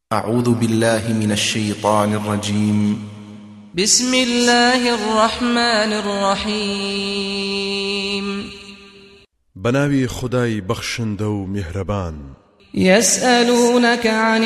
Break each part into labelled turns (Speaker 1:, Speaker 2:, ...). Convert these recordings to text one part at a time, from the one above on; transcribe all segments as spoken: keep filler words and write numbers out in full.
Speaker 1: أعوذ بالله من الشيطان الرجيم.
Speaker 2: بسم الله الرحمن الرحيم.
Speaker 3: بناوي خداي بخشندو مهربان.
Speaker 2: يسألونك عن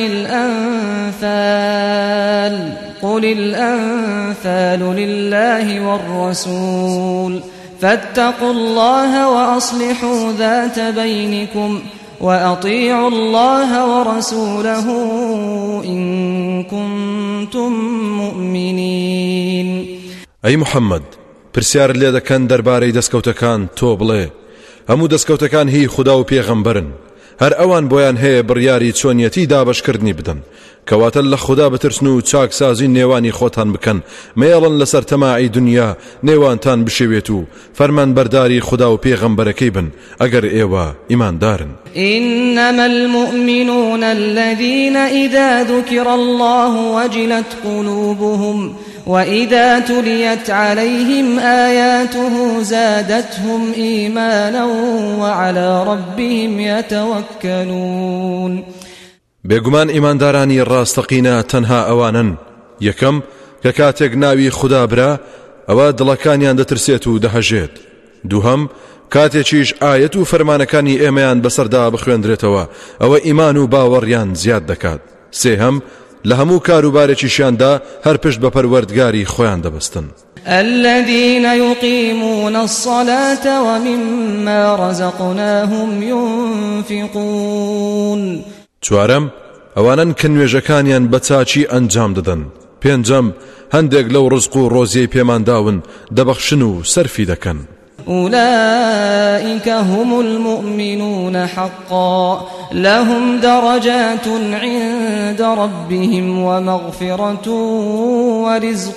Speaker 2: الأنفال قل الأنفال لله والرسول فاتقوا الله وأصلحوا ذات بينكم وأطيعوا الله ورسوله إن كنتم مؤمنين.
Speaker 3: أي محمد پرسیار لێ دەکەن دەربارەی دەستکەوتەکان تۆ بڵێ هەموو دەستکەوتەکان هی خوددا و پێغەمبەرن هەر ئەوان بۆیان هەیە بڕیاری چۆنیەتی دابەشکردنی بدەن کەواتە لە خوددا بترسن و چاکسازی نێوانی خۆتان بکەن مێڵن لەسەر تەماعی دنیا نێوانتان بشێوێت و فەرمان بەرداری خوددا و پێغەمبەرەکەی بن ئەگەر ئێوە ئیماندارن.
Speaker 2: إنما المؤمنون الذين إذا ذكر الله وجلت قلوبهم وإذا تليت عليهم آياته زادتهم إيمانا وعلى ربهم يتوكلون.
Speaker 3: بێگومان ئیماندارانی ڕاستەقینە تەنها ئەوانن یەکەم کە کاتێک ناوی خوددا برا ئەوە دڵەکانیان دەترسێت و دەهەژێت، دووهەم کاتێکیش ئایەت و فەرمانەکانی ئێمەیان بەسەردا بخوێندرێتەوە ئەوە ئیمان و باوەڕیان زیاد دەکات، سێهەم لە هەموو کاروبارێکیشیاندا هەر پشت بە پەروەردگاری خۆیان دەبەستن.
Speaker 2: الذين يقيمون الصلاة ومما رزقناهم ينفقون.
Speaker 3: چوارەم ئەوانن کە نوێژەکانیان بە چاچی ئەنجام دەدەن. پێنجەم هەندێک لەو ڕزق و ڕۆزیەی پێمانداون دەبەخشن و سەرفی دەکەن.
Speaker 2: أولئك هم المؤمنون حقا لهم درجات عند ربهم ومغفرة ورزق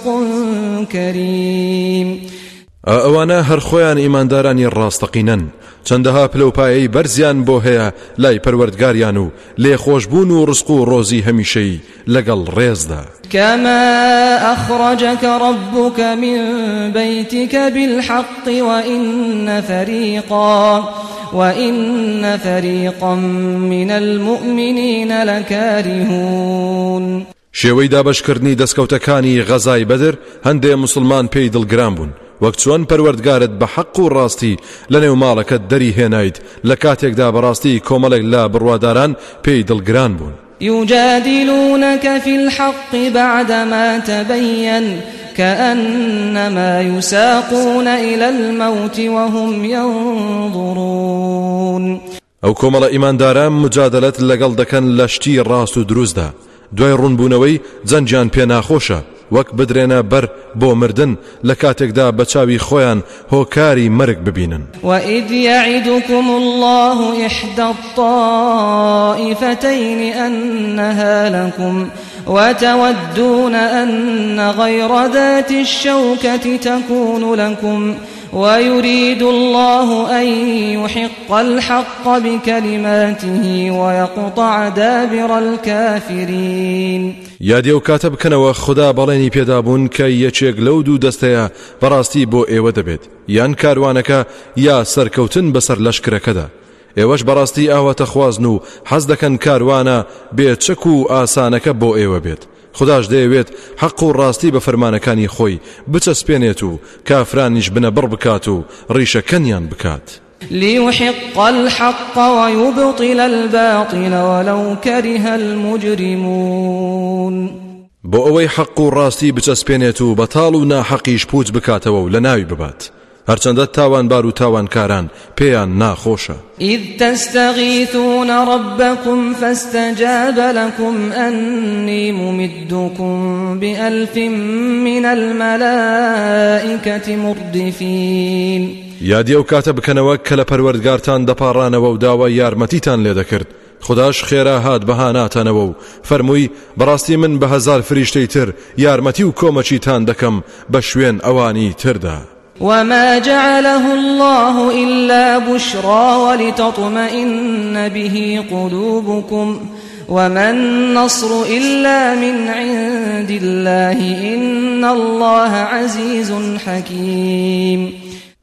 Speaker 2: كريم.
Speaker 3: ئەوانە هەر خۆیان ئیماندارانی ڕاستەقینەن چەندەها پلەپایەی بەرزیان بۆ هەیە لای پەروەردگاریان و لێخۆشبوون و ڕزق و ڕۆزی هەمیشەی لەگەڵ ڕێزدا.
Speaker 2: كما أخرجك ربك من بيتك بالحق وإن فريقا وإن فريقا من المؤمنين لكارهون.
Speaker 3: شێوەی دابەشکردنی دەستکەوتەکانی غەزای بەدر هەندێ مسلمان پێی دڵگران بوون وەک چۆن پەروەردگارت بە حەق و ڕاستی لە نێو ماڵەکەت دەری هێنایت لە کاتێکدا بەڕاستی کۆمەڵێک لە بڕواداران پێی دڵگران بوون.
Speaker 2: يجادلونك في الحق بعدما تبين كأنما يساقون إلى الموت وهم ينظرون.
Speaker 3: ئەو کۆمەڵە ئیمانداران مجادلەت لەگەڵ دەکەن لە شتی ڕاست و دروستدا دوای ڕوونبوونەوەی جەنجیان پێ ناخۆشە وەک بدرێنە بەر بۆ مردن لە کاتێکدا بە چاوی خۆیان هۆکاری مەرگ ببینن.
Speaker 2: وإذ يعدكم الله إحدى الطائفتين أنها لكم وتودون أن غير ذات الشوكة تكون لكم ويريد الله أن يحق الحق بكلماته ويقطع دابر الكافرين.
Speaker 3: یادی ئەو کاتە بکەنەوە خوددا بەڵێنی پێدابوون کە یەکێک لەو دوو دەستەیە بەڕاستی بۆ ئێوە دەبێت یان کاروانەکە یا سەرکەوتن بەسەر لەشکرەکەدا ئێوەش بەڕاستی ئاواتە خوازن و حەز دەکەن کاروانە بێچەک و ئاسانەکە بۆ ئێوە بێت. خودداش دەیەوێت حەق و ڕاستی بە فەرمانەکانی خۆی بچەسپێنێت و کافرانیش بنە بڕ بکات و ڕیشەکەنیان بکات.
Speaker 2: ليحق الحق ويبطل الباطل ولو كره المجرمون.
Speaker 3: بۆ ئەوەی حەق و ڕاستی بچەسپێنێت و بەتاڵ و ناحەقیش پوچ بکاتەوە و لە ناوی ببات هەرچەندە تاوانبار و تاوانکاران پێیان ناخۆشە.
Speaker 2: إذ تستغيثون ربكم فاستجاب لكم أني ممدكم بألف من الملائكة مردفين.
Speaker 3: یادی ئەو کاتە بکەنەوە کە لە پەروەردگارتان دەپاڕانەوە و داوای یارمەتیتان لێ دەکرد خودداش خێرا هات بەهاناتانەوە و فەرمووی بەڕاستی من بە هەزار فریشتەی تر یارمەتی و کۆمەچیتان دەکەم بە شوێن ئەوانی تردا.
Speaker 2: وما جعله الله إلا بشرى ولتطمئن به قلوبكم وما النصر إلا من عند الله إن الله عزيز حكيم.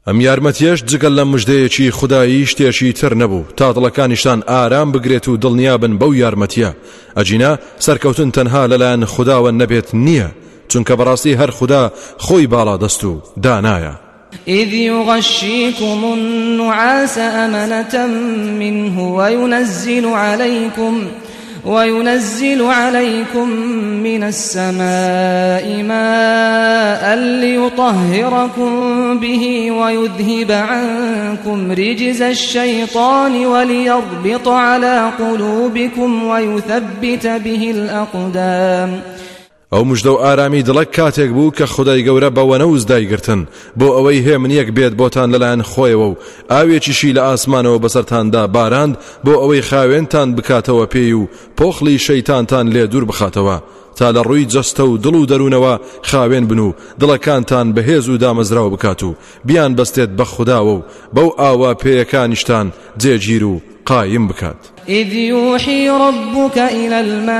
Speaker 3: ئەم یارمەتیەش جگەل لە مژدەیەکی خودایی شتێکی تر نەبوو تا دڵەکانیشتان ئارام بگرێت و دڵنیابن بەو یارمەتیە. ئەجینا سەرکەوتن تەنها لەلایەن خوداوە نەبێت نییە، چونکە بەڕاستی هەر خوددا خۆی باڵا دەست و دانایە.
Speaker 2: إذ يغشيكم النعاس أمنة منه وينزل عليكم وينزل عليكم من السماء ماء ليطهركم به ويذهب عنكم رجز الشيطان وليربط على قلوبكم ويثبت به الأقدام.
Speaker 3: ئەو مژدە و ئارامی دڵک کاتێک بوو کە خودای گەورە بەوە نەوز دایگرتن بۆ ئەوەی هێمنیەک بێت بۆتان لەلایەن خۆیەوە و ئاوێکیشی لە ئاسمانەوە بەسەرتاندا باراند بۆ ئەوەی خاوێنتان بکاتەوە پێی و پۆخلی شەیتانتان لێ دوور بخاتەوە تا لە ڕووی جەستە و دڵ و دەروونەوە خاوێن بن و دڵەکانتان بەهێز و دامەزراو بکات و بیان بەستێت بە خوداوە و بەو ئاوا پێیەکانیشتان جێگیر و قایم بکات.
Speaker 2: إذ يوحي ربك إلى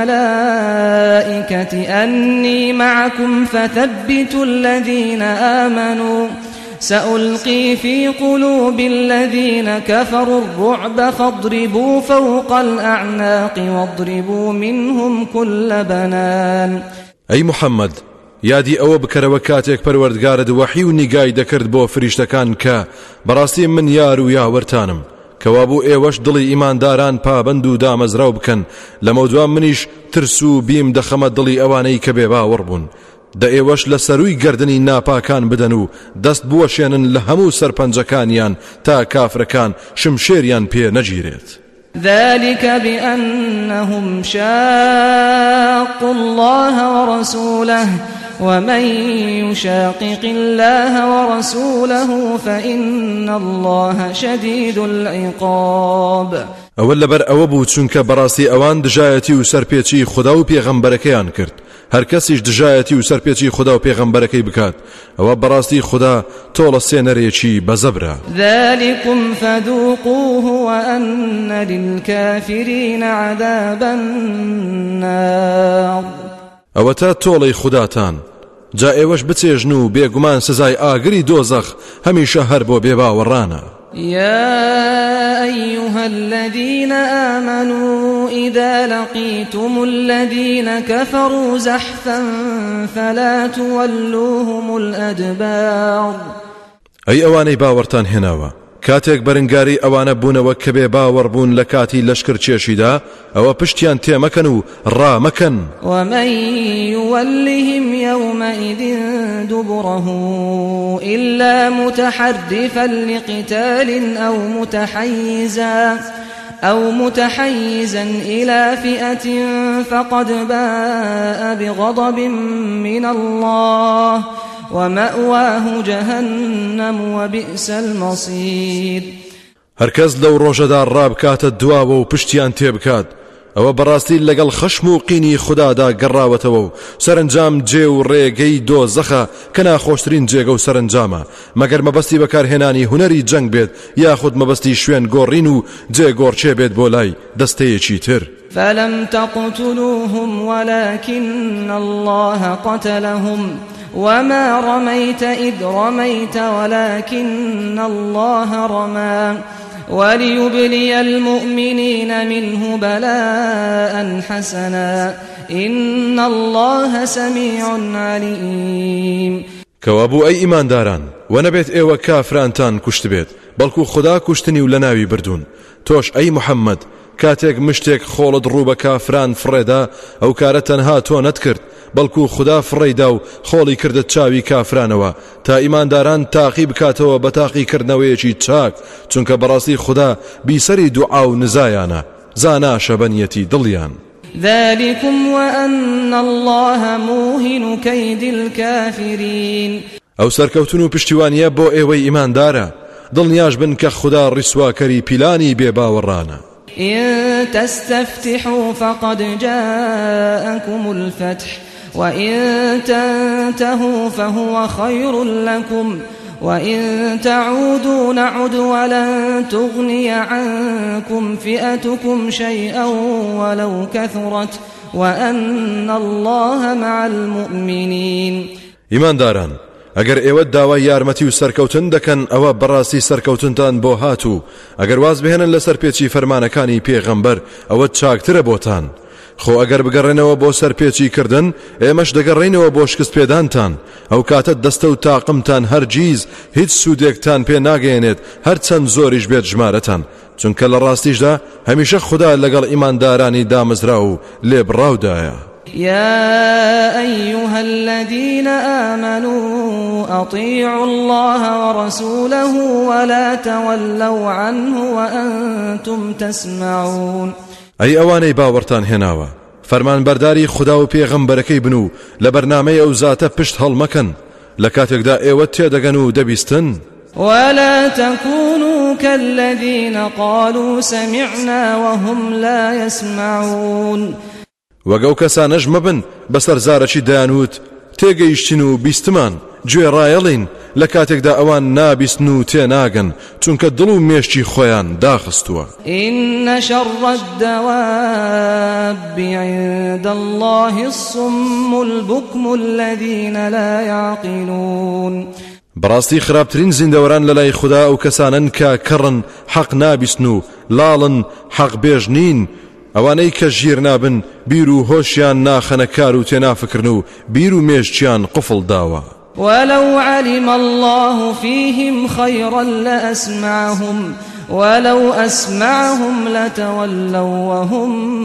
Speaker 2: الملائكة أني معكم فثبتوا الذين آمنوا سألقي في قلوب الذين كفروا الرعب فاضربوا فوق الأعناق واضربوا منهم كل بنان.
Speaker 3: أي محمد یادی ئەوە بکەرەوە کاتێک پەروەردگارت وەحی و نیگای دەکرد بۆ فریشتەکان کە بەڕاستی من یار و یاوەرتانم کەوابوو ئێوەش دڵی ئیمانداران پابند و دامەزراو بکەن لەمە دوام منیش ترس و بیم دەخەمە دڵی ئەوانەی کە بێباوەڕ بوون دە ئێوەش لە سەرووی گردنی ناپاکان بدەن و دەست بوەشێنن لە هەموو سەرپەنجەکانیان تا کافرەکان شمشێریان پێ نەگیرێت.
Speaker 2: ذلك بأنهم شاقوا الله ورسوله ومن يشاقق الله ورسوله فإن الله شديد العقاب.
Speaker 3: ئەوە لەبەر ئەوە بوو چونکە بەڕاستی ئەوان دژایەتی و سەرپێچی خوددا و پێغەمبەرەکەیان کرد. هەر کەسیش دژایەتی و سەرپێچی خوددا و پێغەمبەرەکەی بکات ئەوە بەڕاستی خوددا تۆڵە سێنەرێکی بەزەبرە.
Speaker 2: ذلكم فذوقوه وأن للكافرين عذاب النار.
Speaker 3: ئەوە تا تۆڵەی خوداتان جا ئێوەش بچێژن و بێگومان سزای ئاگری دۆزەخ هەمیشە هەر بۆ بێباوەڕانە.
Speaker 2: يا أيها الذين آمنوا إذا لقيتم الذين كفروا زحفا فلا تولوهم الأدبار.
Speaker 3: أي أواني باورتان هناوا کاتێک بەرنگاری ئەوانە بوونەوە کە بێ باوەڕ بوون لە کاتی لەشکر چێشیدا ئەوە پشتیان تێمەکەن و ڕامەکەن.
Speaker 2: ومن يولهم يومئذ دبره إلا متحرفا لقتال أو متحيزا أو متحيزا إلى فئة فقد باء بغضب من الله ومأواه جهنم وبئس المصير.
Speaker 3: هەرکەس لەو ڕۆژەدا ڕابکاتە دواوە و پشتیان تێبکات ئەوە بەڕاستی لەگەڵ خەشم و قینی خودادا گەڕاوەتەوە و سەرنجام جێ و ڕێگەی دۆزەخە کە ناخۆشترین جێگە و سەرنجامە مەگەر مەبەستی بەکارهێنانی هونەری جەنگ بێت یاخود مەبەستی شوێن گۆڕین و جێگۆڕچێ بێت بۆ لای دەستەیەکی تر.
Speaker 2: فلم تقتلوهم ولكن الله قتلهم وما رميت إذ رميت ولكن الله رمى وليبلي المؤمنين منه بلاء حسنا إن الله سميع عليم.
Speaker 3: كوابو أي إيمان داران ونبيت إيوة كافرانتان كشت بيت بلكو خدا كشتني ولناوي بردون توش أي محمد کاتێک مشتێک خۆڵت ڕوو بە کافران فڕێدا ئەو کارە تەنها تۆ نەتکرد بەڵکو خدا فڕێدا و خۆڵی کردت چاوی کافرانەوە تا ئیمانداران تاقی بکاتەوە بە تاقیکردنەوەیەکی چاک چونکە بەڕاستی خدا بیسەری دوعا و نزایانە زانا شەبەنیەتی دڵیان.
Speaker 2: ذلكم وأن الله موهن كيد الكافرين.
Speaker 3: ئەو سەرکەوتن و پشتیوانیە بۆ ئێوەی ئیماندارە دڵنیاش بن کە خدا ڕیسواکەری پیلانی بێباوەڕانە.
Speaker 2: إن تستفتحوا فقد جاءكم الفتح وإن تنتهوا فهو خير لكم وإن تعودوا نعد ولن تغني عنكم فئتكم شيئا ولو كثرت وأن الله مع المؤمنين.
Speaker 3: إيمان داران ئەگەر ئێوە داوای یارمەتی و سەرکەوتن دەکەن ئەوە بەڕاستی سەرکەوتنتان بۆ هاتوو ئەگەر واز بهێنن لەسەر پێچی فەرمانەکانی پێغەمبەر ئەوە چاکترە بۆتان خۆ ئەگەر بگەڕێنەوە بۆ سەرپێچی کردن ئێمەش دەگەڕێنەوە بۆ شکست پێدانتان ئەو کاتە دەستە و تاقمتان هەرگیز هیچ سوودێکتان پێ ناگەێنێت هەرچەند زۆریش بێت ژمارەتان چونکە لە ڕاستیشدا هەمیشە خوددا لەگەڵ ئیماندارانی دامەزرا و لێبڕاودایە.
Speaker 2: يا أيها الذين آمنوا أطيعوا الله ورسوله ولا تولوا عنه وأنتم تسمعون.
Speaker 3: أي أواني باورتان هناوا فرمان برداري خدا و پیغمبركي بنو لبرنامه او ذاته پشت هەڵمەکەن لە کاتێکدا ئێوە تێدەگەن و دەبیستن.
Speaker 2: ولا تكونوا كالذين قالوا سمعنا وهم لا يسمعون.
Speaker 3: وەگەو کەسانەش مەبن بەسەر زارەکی دایانوت تێگەیشتین و بیستمان گوێ ڕایەڵین لە کاتێکدا ئەوان نابیستن و تێناگەن چونکە دڵ و مێشتی خۆیان داخستووە.
Speaker 2: إن شر الدواب عند الله الصم البكم الذين لا يعقلون.
Speaker 3: بەڕاستی خراپترین زیندەوەران لەلای خوددا ئەو کەسانن کە کەڕن حەق نابیستن و لاڵن حەق بێژ نین ئەوانەی کە ژیر نابن بیر و هۆشیان ناخەنە کار و تێنافکردن و بیر و مێشتیان قفڵ داوە.
Speaker 2: ولو علم الله فيهم خيرا لأسمعهم ولو أسمعهم لتولوا وهم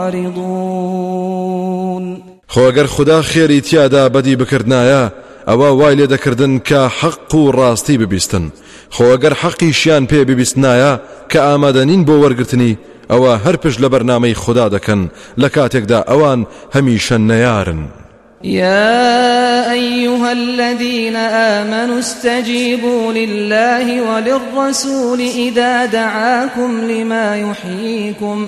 Speaker 2: معرضون.
Speaker 3: خۆ ئەگەر خوددا خێری تیادا بەدی بکردنایە ئەوە وای لێ دەکردن کە حەق و ڕاستی ببیستن خۆ ئەگەر حەقیشیان پێ ببیستنایە کە ئامادەنین بۆ وەرگرتنی ئەوە هەر پشت لە بەرنامەی خوددا دەکەن لە کاتێکدا ئەوان هەمیشە نەیارن.
Speaker 2: يا أيها الذين آمنوا استجيبوا لله وللرسول إذا دعاكم لما يحييكم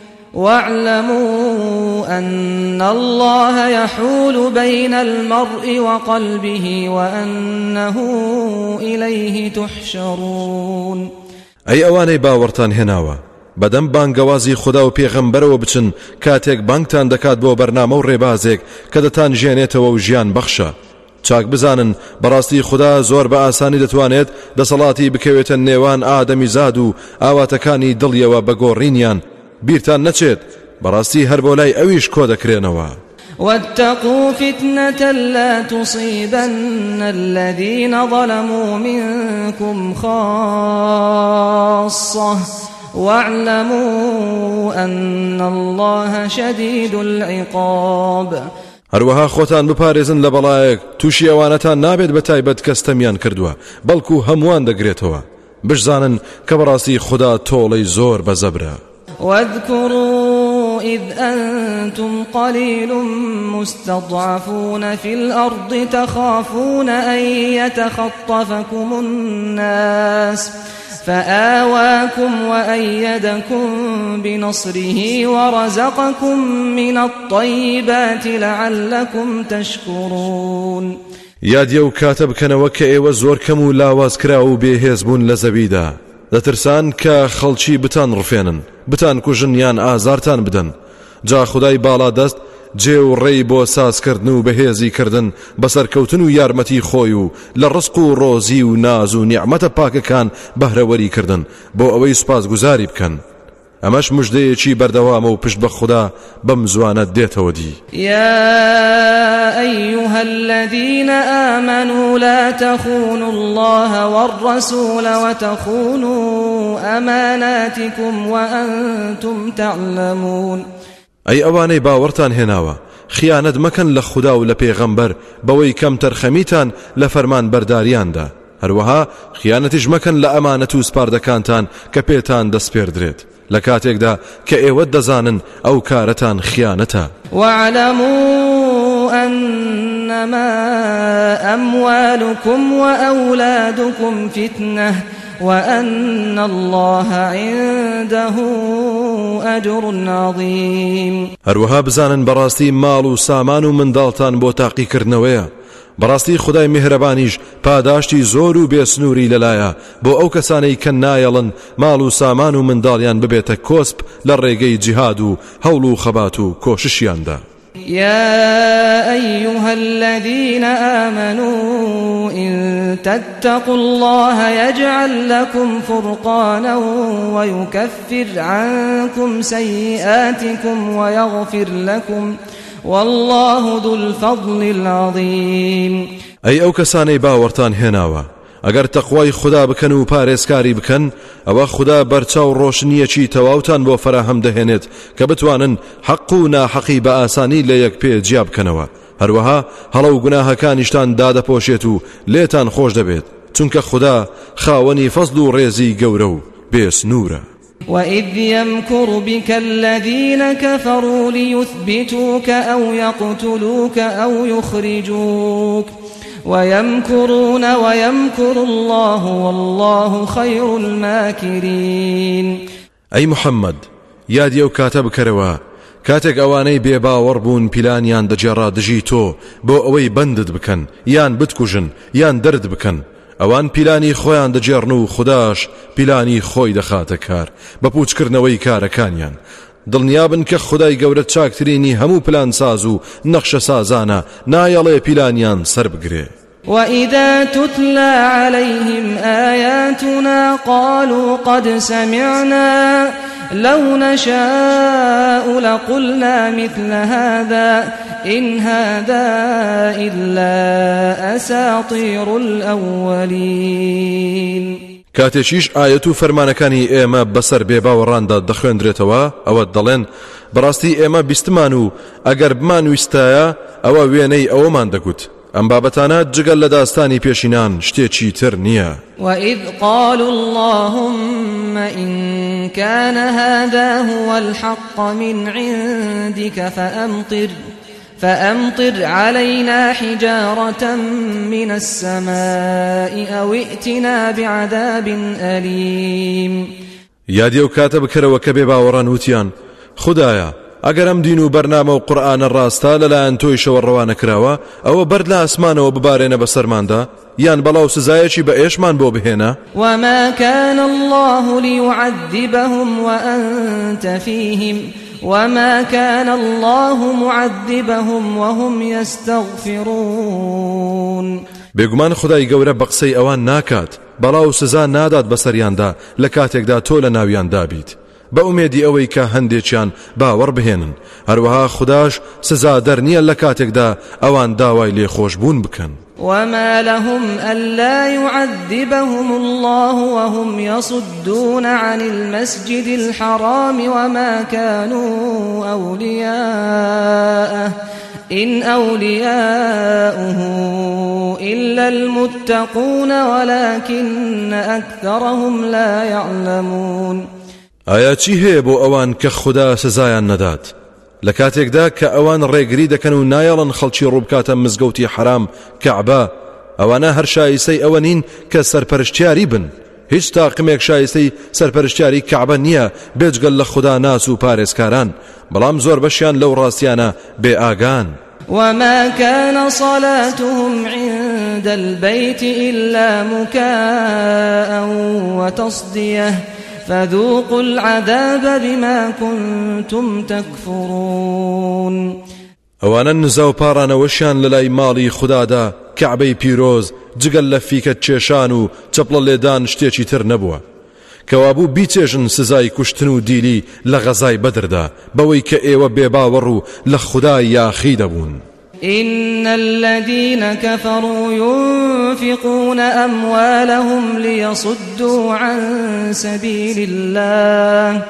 Speaker 2: واعلموا أن الله يحول بين المرء وقلبه وأنه إليه تحشرون.
Speaker 3: أي أواني باورتان هناوا بەدەم بانگەوازی خوددا و پێغەمبەرەوە بچن کاتێک بانگتان دەکات بۆ بەرنامە و ڕێبازێک کە دەتان ژێنێتەوە و ژیان بەخشە. چاک بزانن بەڕاستی خوددا زۆر بە ئاسانی دەتوانێت دەسەڵاتی بکەوێتە نێوان ئادەمی زاد و ئاواتەکانی دڵیەوە بەگۆڕینیان بیرتان نەچێت بەڕاستی هەر بۆ لای ئەویش کۆ دەکرێنەوە.
Speaker 2: واتقوا فتنة لا تصيبن الذين ظلموا منكم خاصة واعلموا أن الله شديد العقاب.
Speaker 3: هەروەها خۆتان بپارێزن لە بەڵایەک تووشی ئەوانەتان نابێت بە تایبەت کەستەمیان کردووە بەڵکو هەمووان دەگرێتەوە بشزانن کە بەڕاستی خوددا تۆڵەی زۆر بەزەبرە.
Speaker 2: واذكروا إذ أنتم قليل مستضعفون في الأرض تخافون أن يتخطفكم الناس فآواكم وأيدكم بنصره ورزقكم من الطيبات لعلكم تشكرون.
Speaker 3: یاد یەو کاتە بکەنەوە کە ئێوە زۆر کەم و لاواز کرا و بێهێز بوون لە زەویدا دەترسان کە خەڵکی بتان ڕفێنن بتان کوژن یان ئازارتان بدەن جا خودای باڵا دەست جێ و ڕێی بۆ سازکردن و بەهێزی کردن بەسەرکەوتن و یارمەتی خۆی و لە ڕزق و ڕۆزی و ناز و نیعمەتە پاکەکان بەهرەوەری کردن بۆ ئەوەی سوپاسگوزاری بکەن. ئەمەش مژدەیەکی بەردەوامە و پشت بە خوددا بەم زوانە دێتەوە دی.
Speaker 2: يا أيها الذين آمنوا لا تخونوا الله والرسول وتخونوا أماناتكم وأنتم تعلمون.
Speaker 3: ئەی ئەوانەی باوەڕتان هێناوە خیانەت مەکەن لە خوددا و لە پێغەمبەر بەوەی کەم تەرخەمیتان لە فەرمان بەرداریاندا هەروەها خیانەتیش مەکەن لە ئەمانەت و سپاردەکانتان کە پێتان دەسپێردرێت لە کاتێکدا کە ئێوە دەزانن ئەو کارەتان خیانەتە.
Speaker 2: واعلموا أنما أموالكم وأولادكم فتنة وأن الله عنده أجر عظيم. هەروەها
Speaker 3: بزانن بەڕاستی ماڵ و سامان و منداڵتان بۆ تاقیکردنەوەیە بەڕاستی خدای میهرەبانیش پاداشتی زۆر و بێسنووری لەلایە بۆ ئەو کەسانەی کە نایەڵن ماڵ و سامان و منداڵیان ببێتە کۆسپ لە ڕێگەی جیهاد و هەوڵ و خەبات و کۆششیاندا.
Speaker 2: يا أيها الذين آمنوا إن تتقوا الله يجعل لكم فرقانا ويكفر عنكم سيئاتكم ويغفر لكم والله ذو الفضل العظيم.
Speaker 3: أي أو كساني باورتان هناوا ئەگەر تەقوای خدا بکەن و پارێزکاری بکەن ئەوە خدا بەرچاو ڕۆشنیەکی تەواوتان بۆ فراهەم دەهێنێت کە بتوانن حەق و ناحەقی بە ئاسانی لە یەک پێ جیا بکەنەوە. هەروەها هەڵە و گوناهەکانیشتان دادەپۆشێت و لێتان خۆش دەبێت چونکە خدا خاوەنی فەزل و ڕێزی گەورە و بێسنوورە.
Speaker 2: وإذ يمكر بك الذين كفروا ليثبتوك أو يقتلوك أو يخرجوك ويمكرون ويمكر الله والله خير الماكرين.
Speaker 3: أي محمد یادی ئەو کاتە بکەرەوە کاتێک ئەوانەی بێباوەڕ بوون پیلانیان دەجێڕا دژی تۆ بۆ ئەوەی بەندت بکەن یان بتکوژن یان دەرد بکەن. ئەوان پیلانی خۆیان دەجێڕن و خوداش پیلانی خۆی دەخاتە کار بە پوچکردنەوەی کارەکانیان. دڵنیابن کە خدای گەورە چاکترینی هەموو پلان ساز و نەخشە سازانە نایەڵێ پیلانیان سەر بگرێ.
Speaker 2: وإذا تتلى عليهم آياتنا قالوا قد سمعنا لو نشاء لقلنا مثل هذا إن هذا إلا أساطير الأولين.
Speaker 3: کاتێکیش ئاەت و فەرمانەکانی ئێمە بەسەر بێباوەڕاندا دەخوێندرێتەوە ئەوە دەڵێن بەڕاستی ئێمە بیستمان و ئەگەر بمان ویستایە ئەوە وێنەی ئەوەمان دەگوت. ئەم بابەتانە جگەل لە داستانی پێشینان شتێکی تر نییە.
Speaker 2: وإذ قالوا اللهم إن كان هذا هو الحق من عندك فأمطر فأمطر علينا حجارة من السماء أو ائتنا بعذاب أليم.
Speaker 3: یادی ئەو کاتە بکەرەوە کە بێباوەڕان وتیان خدایە ئەگەر ئەم دین و بەرنامە و قورئانە ڕاستە لەلایەن تۆی شەوە ڕەوانە کراوە ئەوە بەرد لە ئاسمانەوە ببارێنە بەسەرماندا یان بەڵاو سزایەکی بە ئێشمان بۆ بهێنە.
Speaker 2: وما كان الله ليعذبهم وأنت فيهم وما كان الله معذبهم وهم يستغفرون.
Speaker 3: بێگومان خدای گەورە بە قسەی ئەوان ناکات بەڵاو سزا نادات بەسەریاندا لە کاتێکدا تۆ لە ناویاندا بیت بە ئومێدی ئەوەی کە هەندێکیان باوەڕ بهێنن. هەروەها خداش سزا دەرنیە لە کاتێکدا ئەوان داوای لێخۆشبوون بکەن.
Speaker 2: وما لهم ألا يعذبهم الله وهم يصدون عن المسجد الحرام وما كانوا أولياءه إن أولياؤه إلا المتقون ولكن أكثرهم لا يعلمون.
Speaker 3: ئایا چی هەیە بۆ ئەوان کە خدا سزایان نەدات لە کاتێکدا کە ئەوان ڕێگری دەکەن و نایەڵن خەڵکی ڕووبکاتە مزگەوتی حرام کەعبە ئەوانە هەر شایستەی ئەوە نین کە سەرپەرشتیاری بن. هیچ تاقمێک شایستەی سەرپەرشتیاری کەعبە نییە بێجگەل لە خدا ناس و پارێزکاران بەڵام زۆر بەشیان لەو ڕاستیانە بێ ئاگان.
Speaker 2: وما كان صلاتهم عند البيت إلا مكاء وتصدية فذوقوا العذاب بما كنتم تكفرون.
Speaker 3: ئەوانە نزا و پارانەوەشیان لەلای ماڵی خوددادا کەعبەی پیرۆز جگەل لە فیکە چێشان و چەپڵە لێدان شتێکی تر نەبووە کەوابوو بیچێژن سزای کوشتن و دیلی لە غەزای بەدردا بەوەی کە ئێوە بێباوەڕ و لە خودای یاخی دەبوون.
Speaker 2: إن الذين كفروا ينفقون أموالهم ليصدوا عن سبيل الله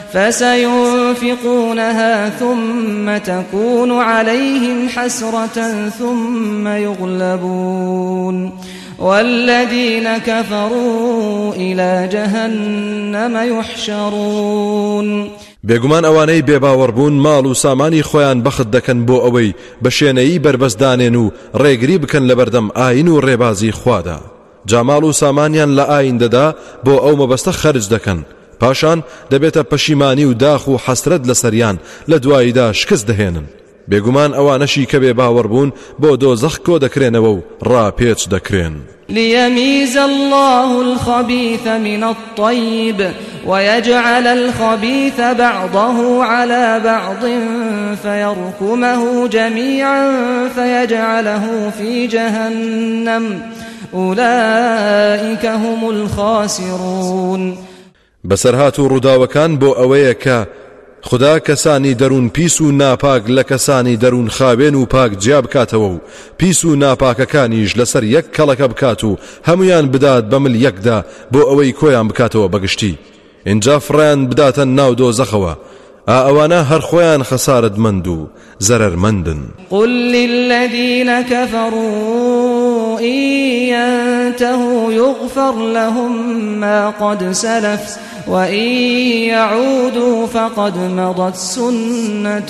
Speaker 2: فسينفقونها ثم تكون عليهم حسرة ثم يغلبون والذين كفروا إلى جهنم يحشرون.
Speaker 3: بێگومان ئەوانەی بێباوەڕبوون ماڵ و سامانی خۆیان بەخت دەکەن بۆ ئەوەی بە شوێنەیی بربەستدانێن و ڕێگری بکەن لە بەردەم ئاین و ڕێبازی خوادا. جاماڵ و سامانیان لە ئایندەدا بۆ ئەو مەبەستە خەرج دەکەن پاشان دەبێتە پەشیمانی و داخ و حەسرەت لەسەریان لە دواییدا شکست دەهێنن. بێگومان ئەوانەشی کە بێ باوەڕ بوون بۆ دۆزەخ کۆ دەکرێنەوە و ڕاپێچ دەکرێن.
Speaker 2: ليميز الله الخبيث من الطيب ويجعل الخبيث بعضه على بعض فيركمه جميعا فيجعله في جهنم أولئك هم الخاسرون.
Speaker 3: بەسەرهات و ڕووداوەکان بۆ ئەوەیە کە خدا کەسانی دەروون پیس و ناپاک لە کەسانی دەروون خاوێن و پاک جیا بکاتەوە و پیس و ناپاکەکانیش لەسەر یەک کەڵەکە بکات و هەمویان بدات بە مل یەکدا بۆ ئەوەی کۆیان بکاتەوە بەگشتی. اینجا فڕیان بداتە ناو دۆزەخەوە. ئەوانە هەر خۆیان خەسارەتمەند و زەرەرمەندن.
Speaker 2: قل للذين كفروا إن ينتهوا يغفر لهم ما قد سلف وإن يعودوا فقد مضت سنة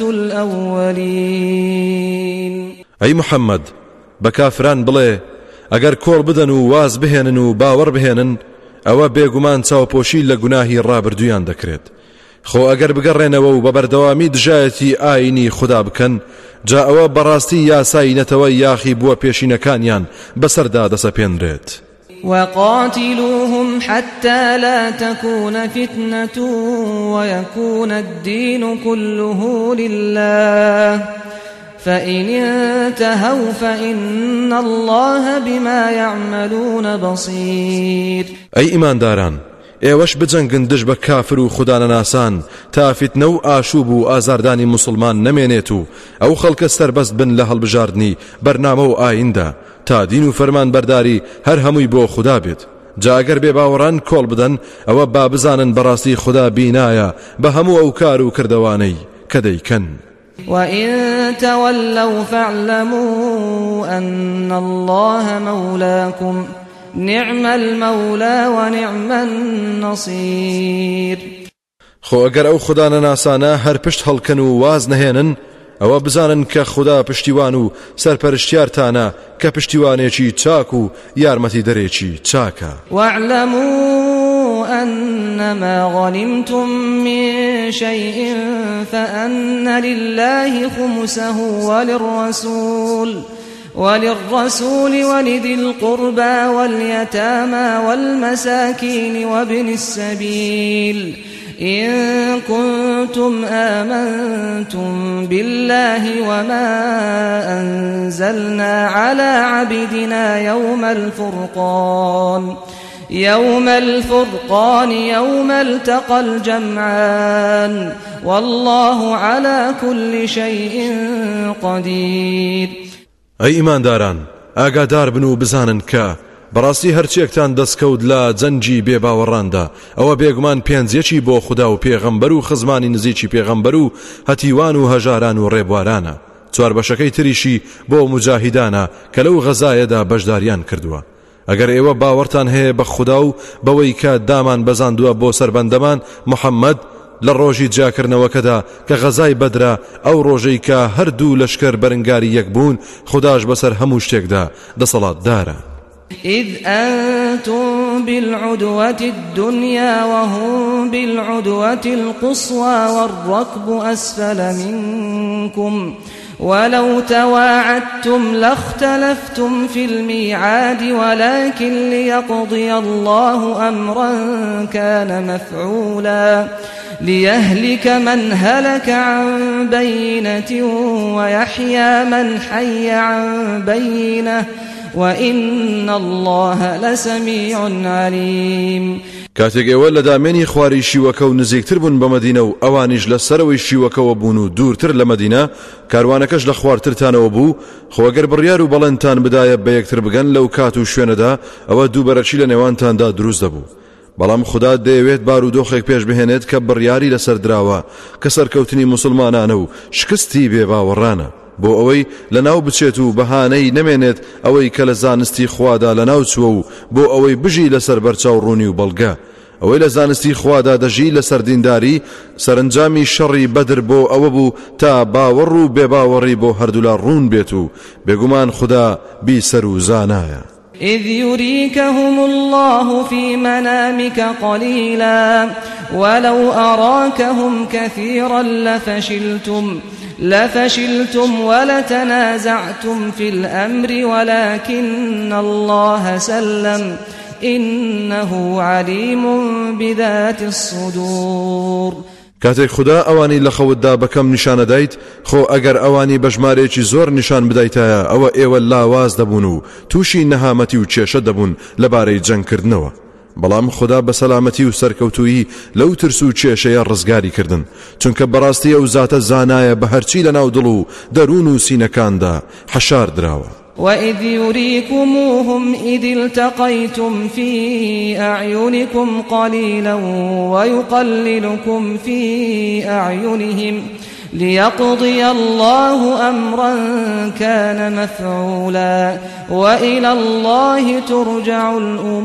Speaker 2: الأولين.
Speaker 3: أي محمد بكافران بڵێ ئەگەر کۆڵ بدەن و واز بهێنن و باوەڕ بهێنن ئەوە بێگومان چاوپۆشی لە گوناهی ڕابردویان دەکرێت. خۆ ئەگەر بگەڕێنەوە و بە بەردەوامی دژایەتی ئاینی خوددا بکەن جا ئەوە بەڕاستی یاسایی نەتەوە یاخی بووە پێشینەکانیان بەسەردا دەسەپێنرێت.
Speaker 2: وقاتلوهم حتى لا تكون فتنة ويكون الدين كله لله فإن انتهوا فإن الله بما يعملون بصير.
Speaker 3: أي إيمان داران ئێوەش بجەنگن دژ بە کافر و خودانەناسان تا فتنە و ئاشوب و ئازاردانی موسڵمان نەمێنێت و ئەو خەڵکە سەربەست بن لە هەڵبژاردنی بەرنامە و ئایندا تا دین و فەرمان بەرداری هەر هەمووی بۆ خوددا بێت. جا ئەگەر بێ باوەڕان کۆڵ بدەن ئەوە با بزانن بەڕاستی خوددا بینایە بە هەموو ئەو کار و کردەوانەی کە دەیکەن.
Speaker 2: وإن تولوا فاعلموا أن الله مولاكم نعم المولى ونعم النصير.
Speaker 3: خۆ ئەگەر ئەو خودانەناسانە هەر پشت هەڵکەن و واز نەهێنن ئەوە بزانن کە خوددا پشتیوان و سەرپەرشتیارتانە کە پشتیوانێکی چاک و یارمەتی دەرێکی چاکە.
Speaker 2: واعلموا أنما غنمتم من شيء فأن لله خمسه وللرسول وللرسول ولذي القربى واليتامى والمساكين وابن السبيل إن كنتم آمنتم بالله وما أنزلنا على عبدنا يوم الفرقان يوم الفرقان يوم التقى الجمعان والله على كل شيء قدير.
Speaker 3: ئەی ئیمانداران ئاگادار بن و بزانن کە بەڕاستی هەرچیەکتان دەستکەوت لە جەنجی بێباوەڕاندا ئەوە بێگومان پێنجێکی بۆ خوددا و پێغەمبەر و خزمانی نزیکی پێغەمبەر و هەتیوان و هەژاران و ڕێبوارانە. چوار بەشەکەی تریشی بۆ مجاهیدانە کە لەو غەزایەدا بەشداریان کردووە. ئەگەر ئێوە باوەڕتان هەیە بە خوددا و بەوەی کە دامان بەزاندووە بۆ سەربەندەمان محەممەد لە ڕۆژی جاکردنەوەکەدا کە غەزای بەدرا ئەو ڕۆژەی کە هەردوو لەشکر بەرنگاری یەک بوون خودداش بەسەر هەموو شتێکدا دەسەڵاتدارە.
Speaker 2: إذ أنتم بالعدوة الدنيا وهم بالعدوة القصوى والركب أسفل منكم ولو تواعدتم لاختلفتم في الميعاد ولكن ليقضي الله أمرا كان مفعولا ليهلك من هلك عن بينة ويحيى من حي عن بينة وإن الله لسميع عليم.
Speaker 3: کاتێک ئێوە لە دامێنی خواری شیوەکە و نزیکتر بوون بە مەدینە و ئەوانیش لە سەرەوەی شیوەکەوە بوون و دوورتر لە مەدینە کاروانەکەش لە خواردترتانەوە بوو خۆگەر بڕیار و بەڵێنتان بدایە بە یەکتر بگەن لەو کات و شوێنەدا ئەوە دووبەرەچی لە نێوانتاندا دروست دەبوو. بەڵام خوددا دەیەوێت بارودۆخێک پێش بهێنێت کە بڕیاری لەسەر دراوە کە سەرکەوتنی موسڵمانانە و شکستی بێباوەڕانە بۆ ئەوەی لەناو بچێت و بەهانەی نەمێنێت ئەوەی کە لە زانستی خوادا لەناو چووە و بۆ ئەوەی بژی لەسەر بەرچاو ڕوونی و بەڵگە ئەوەی لە زانستی خوادا دەژی لەسەر دینداری سەرنجامی شەڕی بەدر بۆ ئەوە بوو تا باوەڕ و بێباوەڕی بۆ هەردوولا ڕوون بێت و بێگومان خوددا بیسەر و زانایە.
Speaker 2: إذ يريكهم الله في منامك قليلا ولو أراكهم كثيرا لفشلتم لفشلتم ولتنازعتم في الأمر ولكن الله سلم إنه عليم بذات الصدور.
Speaker 3: کاتێک خدا ئەوانی لە خەوتدا بەکەم نیشانە دایت خۆ ئەگەر ئەوانی بە ژمارەیەکی زۆر نیشان بدایتایە ئەوە ئێوە لاواز دەبوون و تووشی نەهامەتی و کێشە دەبوون لەبارەی جەنگکردنەوە. بەڵام خدا بە سەلامەتی و سەرکەوتویی لەو ترس و کێشەیە ڕزگاری کردن، چونکە بەڕاستی ئەو زاتە زانایە بە هەرچی لە ناو دڵ و دەروون و سینەکاندا حەشار دراوە.
Speaker 2: وإذ يريكموهم إذ التقيتم في أعينكم قليلا ويقللكم في أعينهم ليقضي الله أمرا كان مفعولا وإلى الله ترجع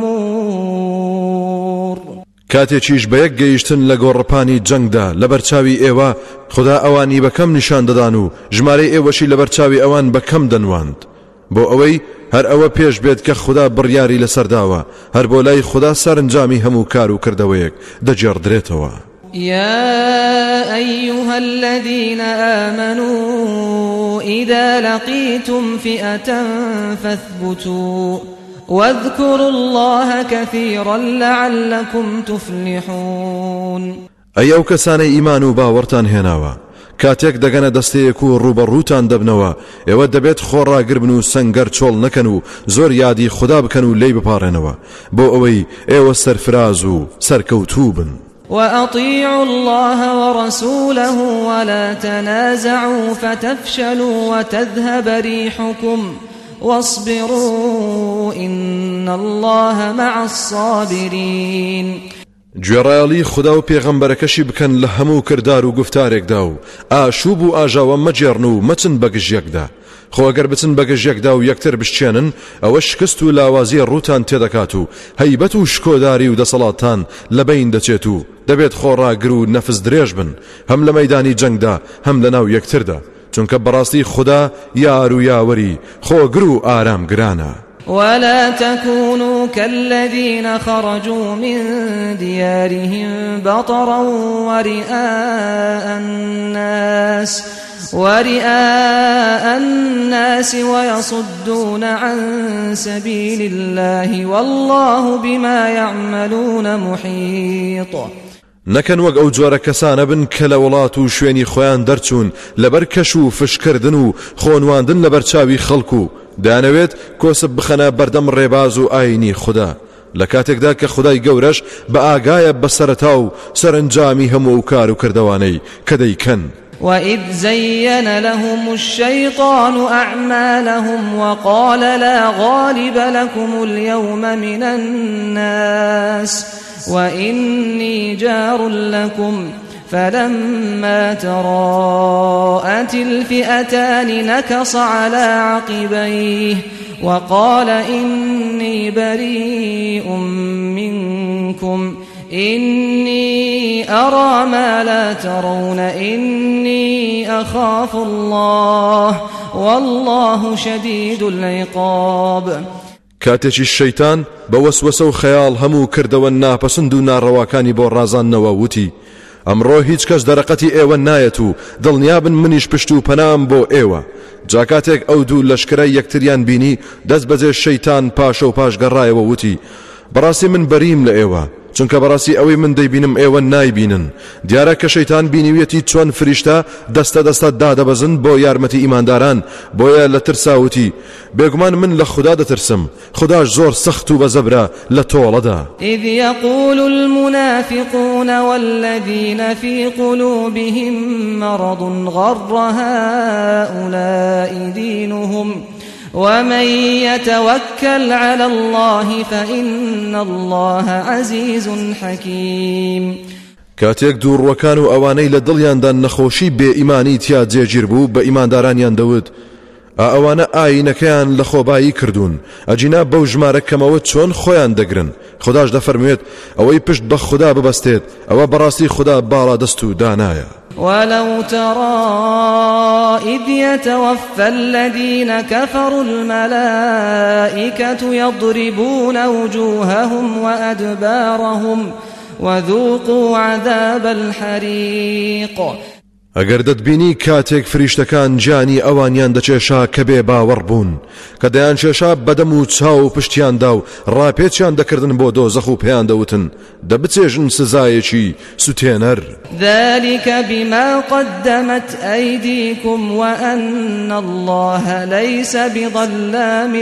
Speaker 2: الأمور.
Speaker 3: کاتێکیش بە یەک گەیشتن لە گۆڕپانی جەنگدا لەبەرچاوی ئێوە خدا ئەوانی بەکەم نیشان دەدان و ژمارەی ئێوەشی لەبەرچاوی ئەوان بەکەم دەنواند بۆ ئەوەی هەر ئەوە پێش بێت کە خدا بڕیاری لەسەرداوە هەر بۆ لای خدا سەرنجامی هەموو کار و کردەوەیەک دەجێڕدرێتەوە.
Speaker 2: يا أيها الذين آمنوا إذا لقيتم فئة فاثبتوا واذكروا الله كثيرا لعلكم تفلحون.
Speaker 3: ئەی ئەو کەسانەی ئیمان و باوەڕتان هێناوە کاتێک دەگەنە دەستەیەک و ڕوبەڕووتان دەبنەوە ئێوە دەبێت خۆڕاگر بن و سەنگەر چۆڵ نەکەن و زۆر یادی خدا بکەن و لێی بپارێنەوە بۆ ئەوەی ئێوە سەرفراز و سەرکەوتوو بن.
Speaker 2: وأطيعوا الله ورسوله ولا تنازعوا فتفشلوا وتذهب ريحكم واصبروا إن الله مع الصابرين.
Speaker 3: گوێڕایەڵی خدا و پێغەمبەرەکەشی بکەن لە هەموو کردار و گفتارێکدا و ئاشوب و ئاژاوە مەجێڕن و مەچن بە گژیەکدا. خۆ ئەگەر بچن بە گژیەکدا و یەکتر بشتێنن ئەوە شکست و لاوازیە ڕووتان تێدەکات و هەیبەت و شکۆداری و دەسەڵاتان لەبەین دەچێت و دەبێت خۆڕاگر و نەفس درێژ بن هەم لە مەیدانی جەنگدا هەم لە ناو یەکتردا، چونکە بەڕاستی خدا یار و یاوەری خۆگر و ئارام گرانە.
Speaker 2: ولا تكونوا كالذين خرجوا من ديارهم بطرا ورئاء الناس ورئاء الناس ويصدون عن سبيل الله والله بما يعملون محيط.
Speaker 3: نەکەن وەک ئەو جۆرە کەسانە بن کە لە وڵات و شوێنی خۆیان دەرچوون لەبەر کەش و فشکردن و خۆنواندن لەبەر چاوی خەڵک و دەیانەوێت کۆسب بخەنە بەردەم ڕێباز و ئاینی خوددا لە کاتێکدا کە خودای گەورەش بە ئاگایە بەسەرەتا و سەرنجامی هەموو کار و کردەوانەی کە دەیکەن.
Speaker 2: وإذ زين لهم الشيطان أعمالهم وقال لا غالب لكم اليوم من الناس وإني جار لكم فلما تراءت الفئتان نكص على عقبيه وقال إني بريء منكم إني أرى ما لا ترون إني أخاف الله والله شديد العقاب.
Speaker 3: کاتێکی شەیتان بە وەسوەسە و خەیاڵ هەموو کردەوە ناپەسند و ناڕەواکانی بۆ ڕازاندنەوە وتی ئەمڕۆ هیچ کەس دەرەقەتی ئێوە نایەت و دڵنیابن منیش پشت و پەنام بۆ ئێوە. جا کاتێک ئەو دوو لەشکرای یەکتریان بینی دەست بەجێ شەیتان پاشە و پاش گەڕایەوە وتی بەڕاستی من بەریم لە ئێوە چونکە بەڕاستی ئەوەی من دەیبینم ئێوە نایبینن. دیارە کە شەیتان بینیویەتی چۆن فریشتە دەستە دەستە دادەبەزن بۆ یارمەتی ئیمانداران بۆیە لە ترساوتی بێگومان من لە خدا دەترسم خداش زۆر سەخت و بەزەبرە لە تۆڵەدا.
Speaker 2: إذ يقول المنافقون والذين في قلوبهم مرض غر هؤلاء دينهم ومن يتوكل على الله فإن الله عزيز حكيم.
Speaker 3: کاتێک دووڕوەکان و ئەوانەی لە دڵیاندا نەخۆشی بێ ئیمانی تیا جێگیر بوو بە ئیماندارانیان دەوت ئەوانە ئاینەکەیان لە خۆبایی کردوون ئەجینا بەو ژمارە کەمەوە چۆن خۆیان دەگرن. خداش دەفەرموێت ئەوەی پشت بە خدا ببەستێت ئەوە بەڕاستی خدا باڵا دەست و دانایە.
Speaker 2: ولو ترى إذ يتوفى الذين كفروا الملائكة يضربون وجوههم وأدبارهم وذوقوا عذاب الحريق.
Speaker 3: ئەگەر دەتبینی کاتێک فریشتەکان جانی ئەوانیان دەچێشا کە بێ باوەڕ بوون کە دەیان چێشا بەدەم و چاو و پشتیاندا و ڕاپێچیان دەکردن بۆ دۆزەخ و پێیان دەوتن دەبچێژن سزایەکی سوتێنەر.
Speaker 2: ذلك بما قدمت أيديكم وأن الله ليس بظلام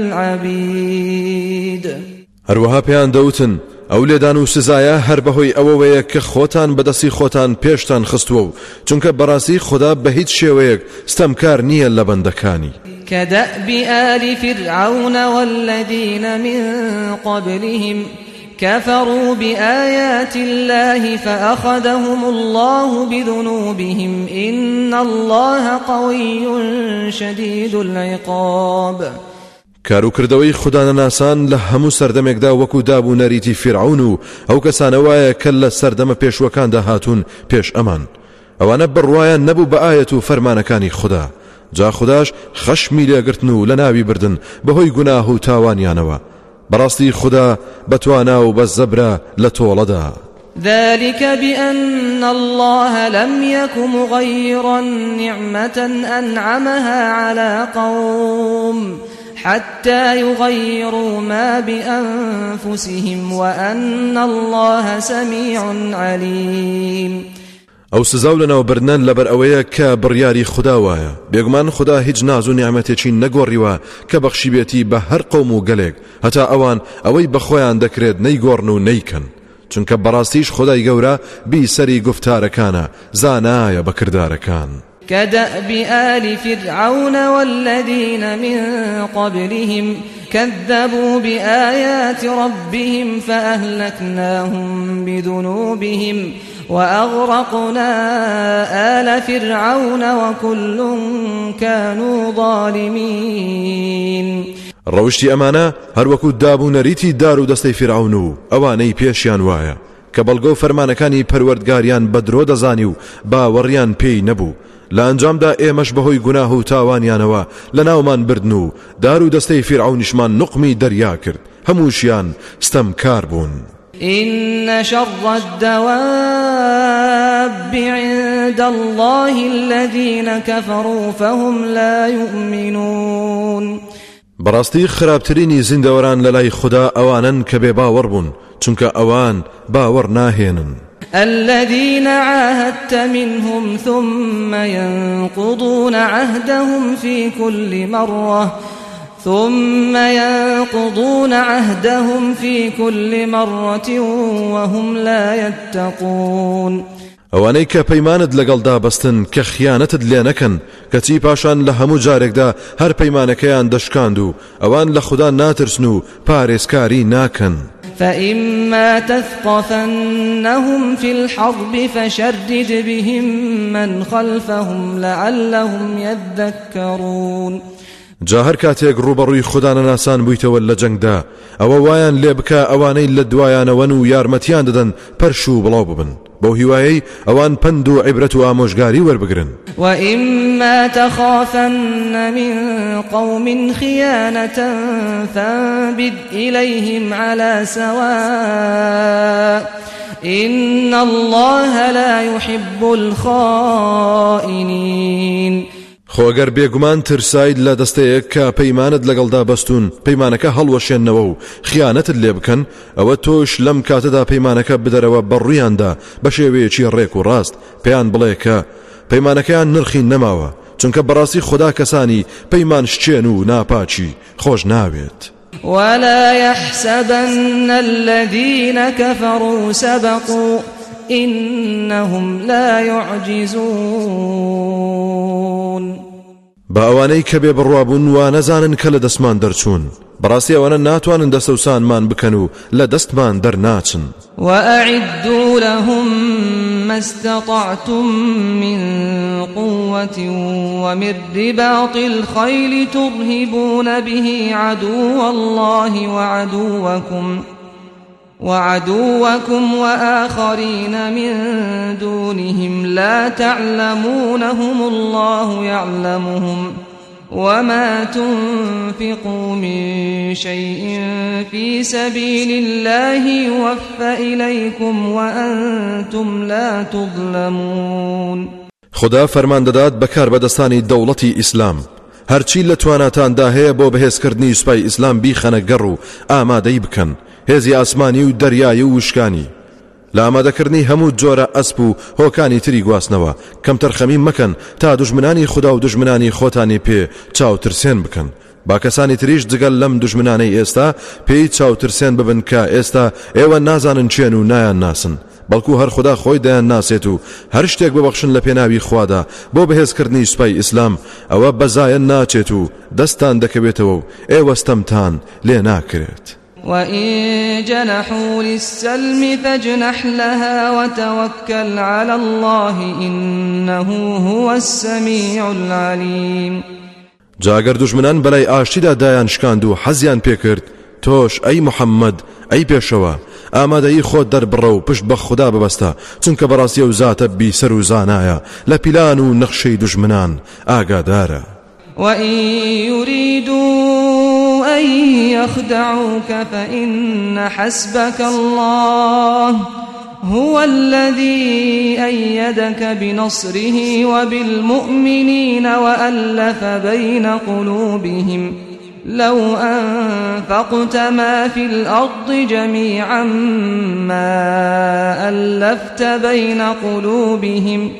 Speaker 2: للعبيد.
Speaker 3: هەروەها پێیان دەوتن ئەو لێدان و سزایە هەر بەهۆی ئەوەوەیە کە خۆتان بەدەستی خۆتان پێشتان خستووە و چونکە بەڕاستی خوددا بە هیچ شێوەیەک ستەمکار نییە لە بەندەکانی.
Speaker 2: كدأب آل فرعون والذين من قبلهم كفروا بآيات الله فأخذهم الله بذنوبهم إن الله قوي شديد العقاب.
Speaker 3: کارو کردەوەی خوددانەناسان لە هەموو سەردەمێکدا وەکو دابوو نەریتی فرعون و ئەو کەسانەوایە کە لە سەردەمە پێشوەکاندا هاتوون پێش ئەمان ئەوانە بڕوایان نەبوو بە ئاەت و فەرمانەکانی خوددا جا خودداش خەشمی لێگرتن و لە ناوی بردن بەهۆی گوناه و تاوانیانەوە بەڕاستی خوددا بەتوانا و بە زەبرە لە تۆڵەدا.
Speaker 2: ذلك بأن الله لم يك مغيرا نعمة أنعمها على قوم حتى يغيروا ما بأنفسهم وأن الله سميع عليم.
Speaker 3: ئەو سزا و لەناو بردنان لەبەر ئەوەیە کە بڕیاری خوددا وایە بێگومان خوددا هیچ ناز و نیعمەتێکی نەگۆڕیوە کە بەخشیبێتی بە هەر قەوم و گەلێک هەتا ئەوان ئەوەی بەخۆیان دەکرێت نەیگۆڕن و نەیکەن چونکە بەڕاستیش خودای گەورە بیسەری گفتارەکانە زانایە بە کردارەکان.
Speaker 2: كدأب آل فرعون والذين من قبلهم كذبوا بآيات ربهم فأهلكناهم بذنوبهم وأغرقنا آل فرعون وكل كانوا ظالمين.
Speaker 3: ڕەوشتی ئەمانە هەروەکو دابوو نەریتی دار و دەستەی فرعون و ئەوانەی پێشیان وایە کە بەڵگە و فەرمانەکانی پەروەردگاریان بە درۆ دەزانی و باوەڕیان پێی نەبوو لە ئەنجامدا ئێمەش بەهۆی گوناه و تاوانیانەوە لە ناومان بردن و دار و دەستەی فرعونیشمان نقمی دەریا کرد هەمووشیان ستەمکار بوون.
Speaker 2: إن شر الدواب عند الله الذين كفروا فهم لا يؤمنون.
Speaker 3: بەڕاستی خراپترینی زیندەوەران لە لای خوددا ئەوانن کە بێ باوەڕ بوون چونکە ئەوان باوەڕ ناهێنن.
Speaker 2: الذين عاهدت منهم ثم ينقضون عهدهم في كل مرة ثم ينقضون عهدهم في كل مرة وهم لا يتقون.
Speaker 3: ئەوانەی کە پەیمانت لەگەڵدا بەستن کە خیانەتت لێ نەکەن کەچی پاشان لە هەموو جارێکدا هەر پەیمانەکەیان دەشکاند و ئەوان لە خوددا ناترسن و پارێزکاری ناکەن.
Speaker 2: فإما تثقفنهم في الحرب فشرد بهم من خلفهم لعلهم يذكرون.
Speaker 3: جا هەر کاتێک ڕوبەڕووی خوددانەناسان بوویتەوە لە جەنگدا ئەوە وایان لێ بکە ئەوانەی لە دوایانەوەن و یارمەتیان دەدەن پەرش و بڵاو ببن بۆ هیوایەی ئەوان پند و عیبرەت و ئامۆژگاری وەربگرن.
Speaker 2: وإما تخافن من قوم خيانة فانبذ إليهم على سواء إن الله لا يحب الخائنين.
Speaker 3: خۆگەر بێگومان ترساید لە دەستەیەک کە پەیمانت لەگەڵدا بەستون پەیمانەکە هەڵوەشێننەوە و خیانەتت لێ بکەن ئەوە تۆش لەم کاتەدا پەیمانەکە بدەرەوە بەڕوویاندا بە شێوەیەکی ڕێک و ڕاست پێیان بڵێ کە پەیمانەکەیان نرخی نەماوە چونکە بەڕاستی خوددا کەسانی پەیمان شچێن و ناپاچی خۆش ناوێت.
Speaker 2: ولا يحسبن الذين كفروا سبقوا إنهم لا يعجزون.
Speaker 3: با ئەوانەی کە بێ بڕوابوون و نەزانن کە لە دەستمان دەرچوون بەڕاستی ئەوانە ناتوانن دەستەوسانمان بکەن و لە دەستمان دەرناچن.
Speaker 2: وأعدوا لهم ما استطعتم من قوة ومن رباط الخيل ترهبون به عدو الله وعدوكم وعدوكم وآخرين من دونهم لا تعلمونهم الله يعلمهم وما تنفقوا من شيء في سبيل الله يوفى إليكم وأنتم لا تظلمون.
Speaker 3: خدا فەرمان دەدات بەکار بەدەستانی دەوڵەتی ئیسلام هەرچی لە تواناتاندا هەیە بۆ بەهێزکردنی سوپای ئیسلام بیخەنە گەڕ و ئامادەی بکەن هێزی ئاسمانی و دەریایی و وشکانی لە ئامادەکردنی هەموو جۆرە ئەسپ و هۆکانی تری گواستنەوە کەم تەرخەمی مەکەن تا دوژمنانی خدا و دوژمنانی خۆتانی پێ چاوترسێن بکەن با کەسانی تریش جگەل لەم دوژمنانەی ئێستا پێی چاوترسێن ببن کە ئێستا ئێوە نازانن چێن و نایان ناسن بەڵکو هەر خدا خۆی دەیان ناسێت و هەر شتێک ببەخشن لە پێناوی خوادا بۆ بەهێزکردنی سوپای ئیسلام ئەوە بەزایە ناچێت و دەستان دەکەوێتەوە و ئێوەستەمتان لێ ناکرێت
Speaker 2: وإن جنحوا للسلم فاجنح لها وتوكل على الله إنه هو السميع العليم
Speaker 3: جاگەر دوژمنان بەلای ئاشتیدا دایان شکاند و حەزیان پێکرد تۆش ئەی محەممەد ئەی پێشەوە ئامادەیی خۆت دەربڕە و پشت بە خوددا ببەستە چونکە بەڕاستی و زاتە بیسەر و زانایە لە پیلان و نەخشەی دوژمنان ئاگادارە
Speaker 2: وإن يريدوا أن يخدعوك فإن حسبك الله هو الذي أيدك بنصره وبالمؤمنين وألف بين قلوبهم لو أنفقت ما في الأرض جميعا ما ألفت بين قلوبهم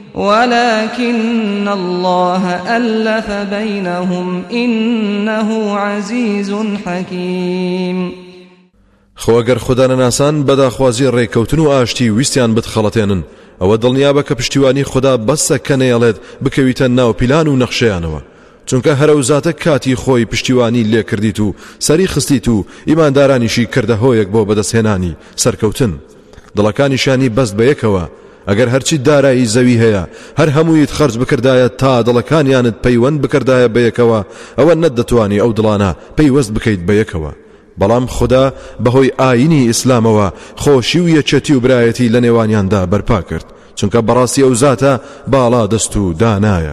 Speaker 2: ولكن الله ألف بينهم إنه عزيز حكيم
Speaker 3: خۆ ئەگەر خوددا نەناسان بەداخوازی ڕێکەوتن و ئاشتی ویستیان بتخەڵەتێنن ئەوە دڵنیابە کە پشتیوانی خوددا بەسە کە نەیەڵێت بکەویتە ناو پیلان و نەخشەیانەوە چونکە هەرە زاتە کاتی خۆی پشتیوانی لێ کردیت و سەری خستیت و ئیماندارانیشی کردە هۆیەک بۆ بەدەستهێنانی سەرکەوتن دڵەکانیشانی بەست بە یەکەوە ئەگەر هەرچی دارایی زەوی هەیە هەر هەموویت خەرج بکردایە تا دڵەکانیانت پەیوەند بکردایە بە یەکەوە ئەوە نەتدەتوانی ئەو دڵانە پەیوەست بکەیت بە یەکەوە بەڵام خدا بەهۆی ئاینی ئیسلامەوە خۆشی و یەکێتی و برایەتی لە نێوانیاندا بەرپا کرد چونکە بەڕاستی ئەو زاتە باڵا دەست و دانایە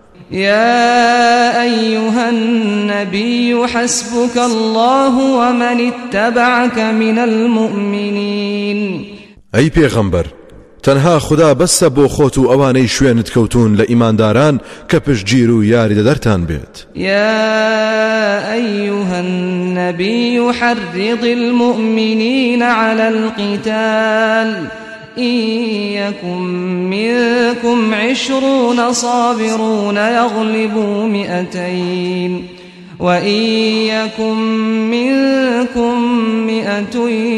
Speaker 2: يا أيها النبي حسبك الله ومن اتبعك من المؤمنين
Speaker 3: أي پیغمبر تەنها خدا بەسە بۆ خۆت و ئەوانەی شوێنت کەوتون لە ئیمانداران کە پشتگیر و یاری دەدەرتان بێت
Speaker 2: يا أيها النبي حرض المؤمنين على القتال إن يكن منكم عشرون صابرون يغلبوا مئتين وإن يكن منكم مئة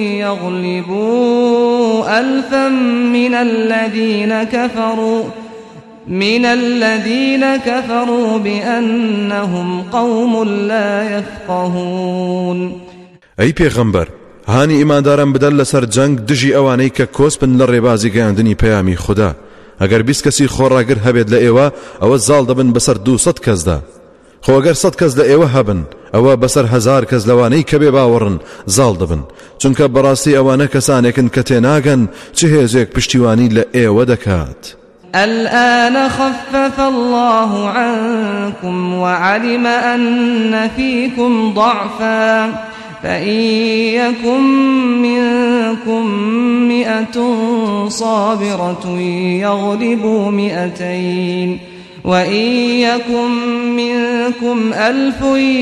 Speaker 2: يغلبوا ألفا من الذين كفروا من الذين كفروا بأنهم قوم لا يفقهون
Speaker 3: أي پیغمبر هانی ئیمانداران بدەن لەسەر جەنگ دژی ئەوانەی کە کۆس بن لە ڕێبازی گەیاندنی پەیامی خوددا ئەگەر بیست کەسی خۆڕاگر هەبێت لە ئێوە ئەوە زاڵ دەبن بەسەر دووسەد کەسدا خۆ ئەگەر سەد کەس لە ئێوە هەبن ئەوە بەسەر هەزار کەس لەوانەی کە بێ باوەڕن زاڵ دەبن چونکە بەڕاستی ئەوانە کەسانێکن کە تێناگەن چ هێزێک پشتیوانی لە ئێوە دەکات
Speaker 2: الآن خفف الله عنكم وعلم أن فيكم ضعفا فإن يكن منكم مئة صابرة يغلبوا مئتين وإن يكن منكم ألف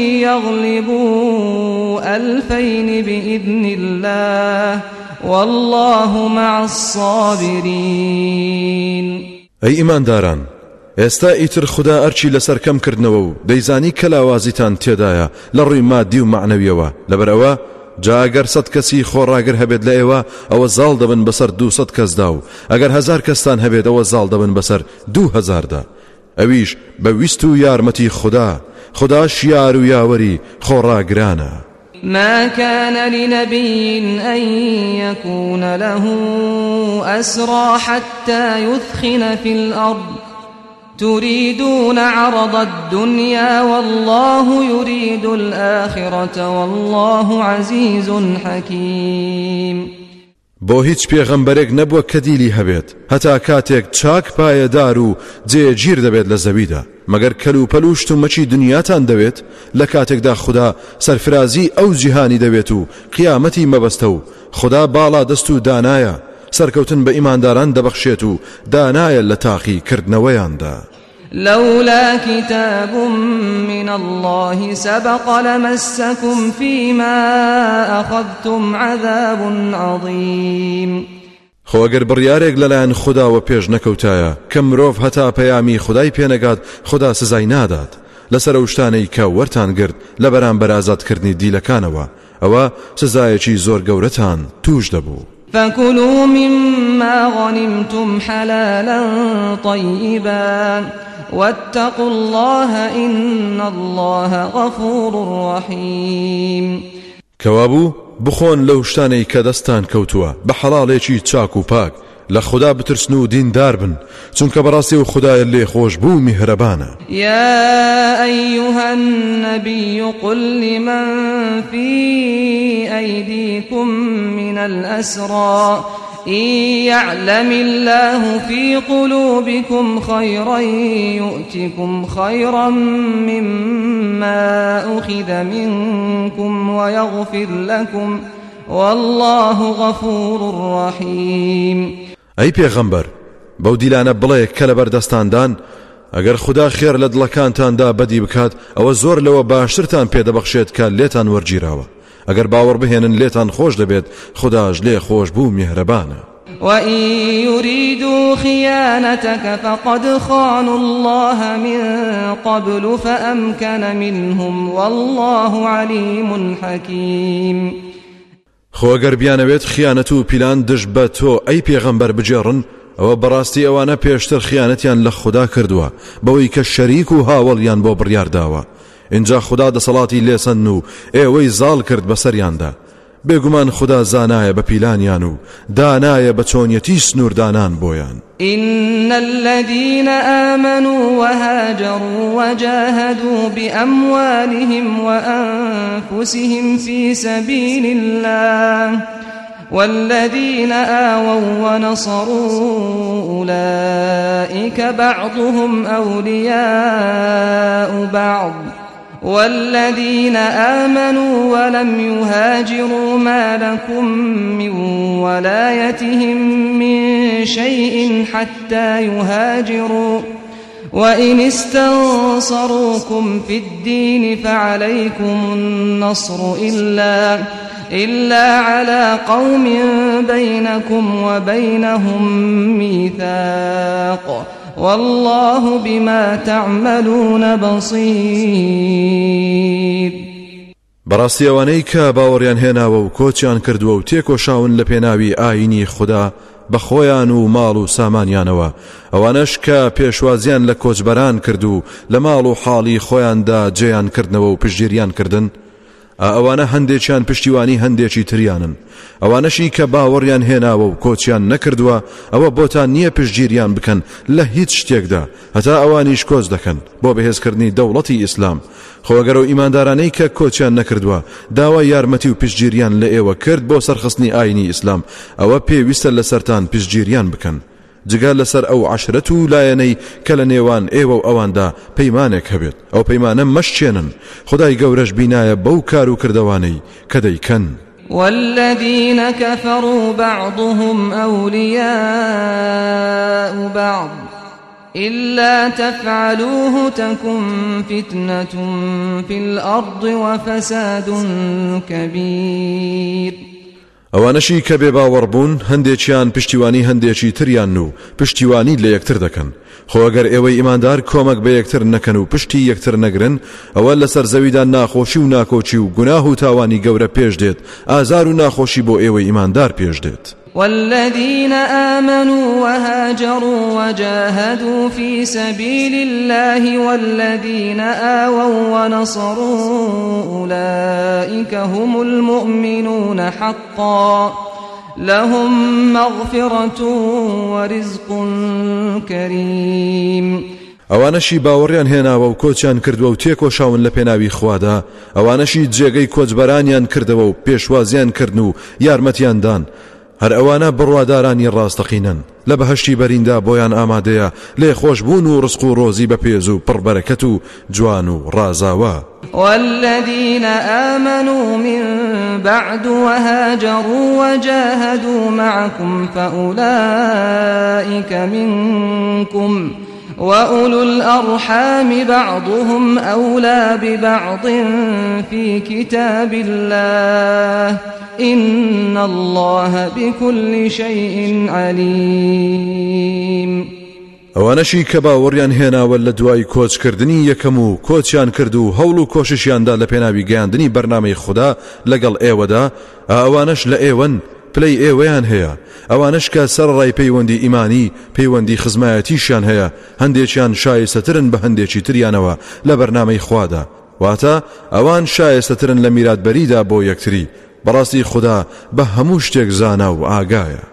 Speaker 2: يغلبوا ألفين بإذن الله والله مع الصابرين
Speaker 3: أي إيمان داران ئێستا ئیتر خدا ئەرچی لەسەر کەم کردنەوە و دەیزانی کەلاوازیتان تێدایە لە ڕووی مادی و معنەویەوە لەبەرەوە جاگەر سەد کەسی خۆڕاگر هەبێت لە ئێوە ئەوە زاڵ دەبن بەسەر دووسەد کەسدا و ئەگەر هەزار کەستان هەبێت ئەوە زاڵ دەبن بەسەر دوو هەزاردا ئەویش بە ویست و یارمەتی خدا خداش یار و یاوەری خۆڕاگرانە
Speaker 2: ما كان لنبي أن يكون له أسرى حتى يثخن في الأرض تريدون عرض الدنيا والله يريد الآخرة والله عزيز حكيم
Speaker 3: بۆ هیچ پێغەمبەرێک نەبووە کە دیلی هەبێت هەتا کاتێک چاک پایەدار و جێگیر دەبێت لە زەویدا مەگەر کەل و پەلوشت و مەچی دنیاتان دەوێت لە کاتێکدا خدا سەرفرازی ئەو جیهانی دەوێت و قیامەتی مەبەستە و خدا باڵا دەست و دانایە سەرکەوتن بە ئیمانداران دەبەخشێت و دانایە لە تاقی کردنەوەیاندا.
Speaker 2: لولا كتاب من الله سبق لمسكم فيما أخذتم عذاب عظيم.
Speaker 3: خۆ ئەگەر بڕیارێک لەلایەن خودداوە پێش نەکەوتایە کە مرۆڤ هەتا پەیامی خودای پێنەگات خوددا سزای نادات لەسەر ئەو شتانەی کە وەرتان گرت لە بەرامبەر ئازادکردنی دیلەکانەوە، ئەوە سزایەکی زۆر گەورەتان توش دەبوو.
Speaker 2: فكلوا مما غنمتم حلالا طيبا واتقوا الله إن الله غفور رحيم.
Speaker 3: کەوابوو بخۆن لەو شتانەی کە دەستان کەوتووە بە حەڵاڵێکی چاک و پاک، لە خوددا بترسن و دیندار بن، چونکە بەڕاستی و خوددایە لێ خۆش بوو میهرەبانە.
Speaker 2: يا أيها النبي قل لمن في أيديكم من الأسرى إن يعلم الله في قلوبكم خيرا يؤتكم خيرا مما أخذ منكم ويغفر لكم والله غفور رحيم.
Speaker 3: ئەی پێغەمبەر بەو دیلانە بڵێ کە لە بەردەستاندان ئەگەر خوددا خێر لە دڵەکانتاندا بەدی بکات ئەوە زۆر لەوە باشترتان پێدەبەخشێت کە لێتان وەرگیراوە. ئەگەر باوەڕ بهێنن لێتان خۆش دەبێت خودداش لێ خۆش بوو میهرەبانە.
Speaker 2: وإن يريدوا خيانتك فقد خانوا الله من قبل فأمكن منهم والله عليم حكيم.
Speaker 3: خۆ ئەگەر بیانەوێت خیانەت و پیلان دژ بە تۆ ئەی پێغەمبەر بجێڕن ئەوە بەڕاستی ئەوانە پێشتر خیانەتیان لە خوددا کردووە بەوەی کە شەریک و هاوڵیان بۆ بڕیارداوە. اینجا خوددا دەسەڵاتی لێسەن و ئێوەی زاڵ کرد بەسەریاندا. بێگومان خوددا زانایە بە پیلانیان و دانایە بە چۆنیەتی سنووردانان بۆیان.
Speaker 2: إن الذين آمنوا وهاجروا وجاهدوا بأموالهم وأنفسهم في سبيل الله والذين آووا ونصروا أولئك بعضهم أولياء بعض والذين آمنوا ولم يهاجروا ما لكم من ولايتهم من شيء حتى يهاجروا وإن استنصروكم في الدين فعليكم النصر إلا إلا على قوم بينكم وبينهم ميثاق والله بما تعملون بصير.
Speaker 3: بەڕاستی ئەوانەی کە باوەڕیان هێناوە و کۆچیان کردووە و تێکۆشاون لە پێناوی ئاینی خوددا بە خۆیان و ماڵ و سامانیانەوە، ئەوانەش کە پێشوازیان لە کۆچبەران کرد و لە ماڵ و حاڵی خۆیاندا جێیان کردنەوە و پشتگیریان کردن، ئەوانە هەندێکیان پشتیوانی هەندێکی تریانن. ئەوانەشی کە باوەڕیان هێناوە و کۆچیان نەکردووە ئەوە بۆتان نییە پشتگیریان بکەن لە هیچ شتێکدا، هەتا ئەوانیش کۆچ دەکەن بۆ بەهێزکردنی دەوڵەتی ئیسلام. خۆگەر و ئیماندارانەی کە کۆچیان نەکردووە داوای یارمەتی و پشتگیریان لە ئێوە کرد بۆ سەرخستنی ئاینی ئیسلام، ئەوە پێویستە لەسەرتان پشتگیریان بکەن جگە لەسەر ئەو عەشرەت و لایەنەی کە لە نێوان ئێوە و ئەواندا پەیمانێک هەبێت. ئەو پەیمانە مەشچێنن، خودای گەورەش بینایە بەو کار و کردەوانەی کە دەیکەن.
Speaker 2: والذين كفروا بعضهم أولياء بعض إلا تفعلوه تكن فتنة في الأرض وفساد كبير.
Speaker 3: ئەوانەشی کە بێ باوەڕ بوون هەندێکیان پشتیوانی هەندێکی تریان و پشتیوانی لە یەکتر دەکەن. خۆ ئەگەر ئێوەی ئیماندار کۆمەک بە یەکتر نەکەن و پشتی یەکتر نەگرن ئەوە لەسەر زەویدا ناخۆشی و ناکۆچی و گوناه و تاوانی گەورە پێش دێت، ئازار و ناخۆشی بۆ ئێوەی ئیماندار پێش دێت.
Speaker 2: والذين آمنوا وهاجروا وجاهدوا في سبيل الله والذين آووا ونصروا أولئك هم المؤمنون حقا لهم مغفرة ورزق كريم.
Speaker 3: ئەوانەشی باوەڕیان هێناوە و کۆچیان کردووە و تێکۆشاون لە پێناوی خوادا، ئەوانەشی جێگەی کۆچبەرانیان کردەوە و پێشوازیان کردن و یارمەتیاندان، هەر ئەوانە بڕوادارانی ڕاستەقینن لە بەهەشتی بەریندا بۆیان ئامادەیە لێ خۆشبوون و ڕزق و ڕۆزی بەپێز و پڕبەرەکەت و جوان و ڕازاوە.
Speaker 2: والذين آمنوا من بعد وهاجروا وجاهدوا معكم فأولئك منكم وأولو الأرحام بعضهم أولى ببعض في كتاب الله إن الله بكل شيء عليم.
Speaker 3: ئەوانەشی کە باوەڕیان هێناوە لە دوای کۆچکردنی یەکەم و کۆچیان کرد و هەوڵ و کۆششیاندا لە پێناوی گەیاندنی بەرنامەی خوددا لەگەڵ ئێوەدا ئەوانەش لە ئێوەن پلەی ئێوەیان هەیە. ئەوانەش کە سەرڕای پەیوەندی ئیمانی پەیوەندی خزمایەتیشیان هەیە هەندێکیان شایستەترن بە هەندێکی تریانەوە لە بەرنامەی خوادا، واتە ئەوان شایستەترن لە میراتبەریدا بۆ یەکتری. بەڕاستی خوددا بە هەموو شتێک زانا و ئاگایە.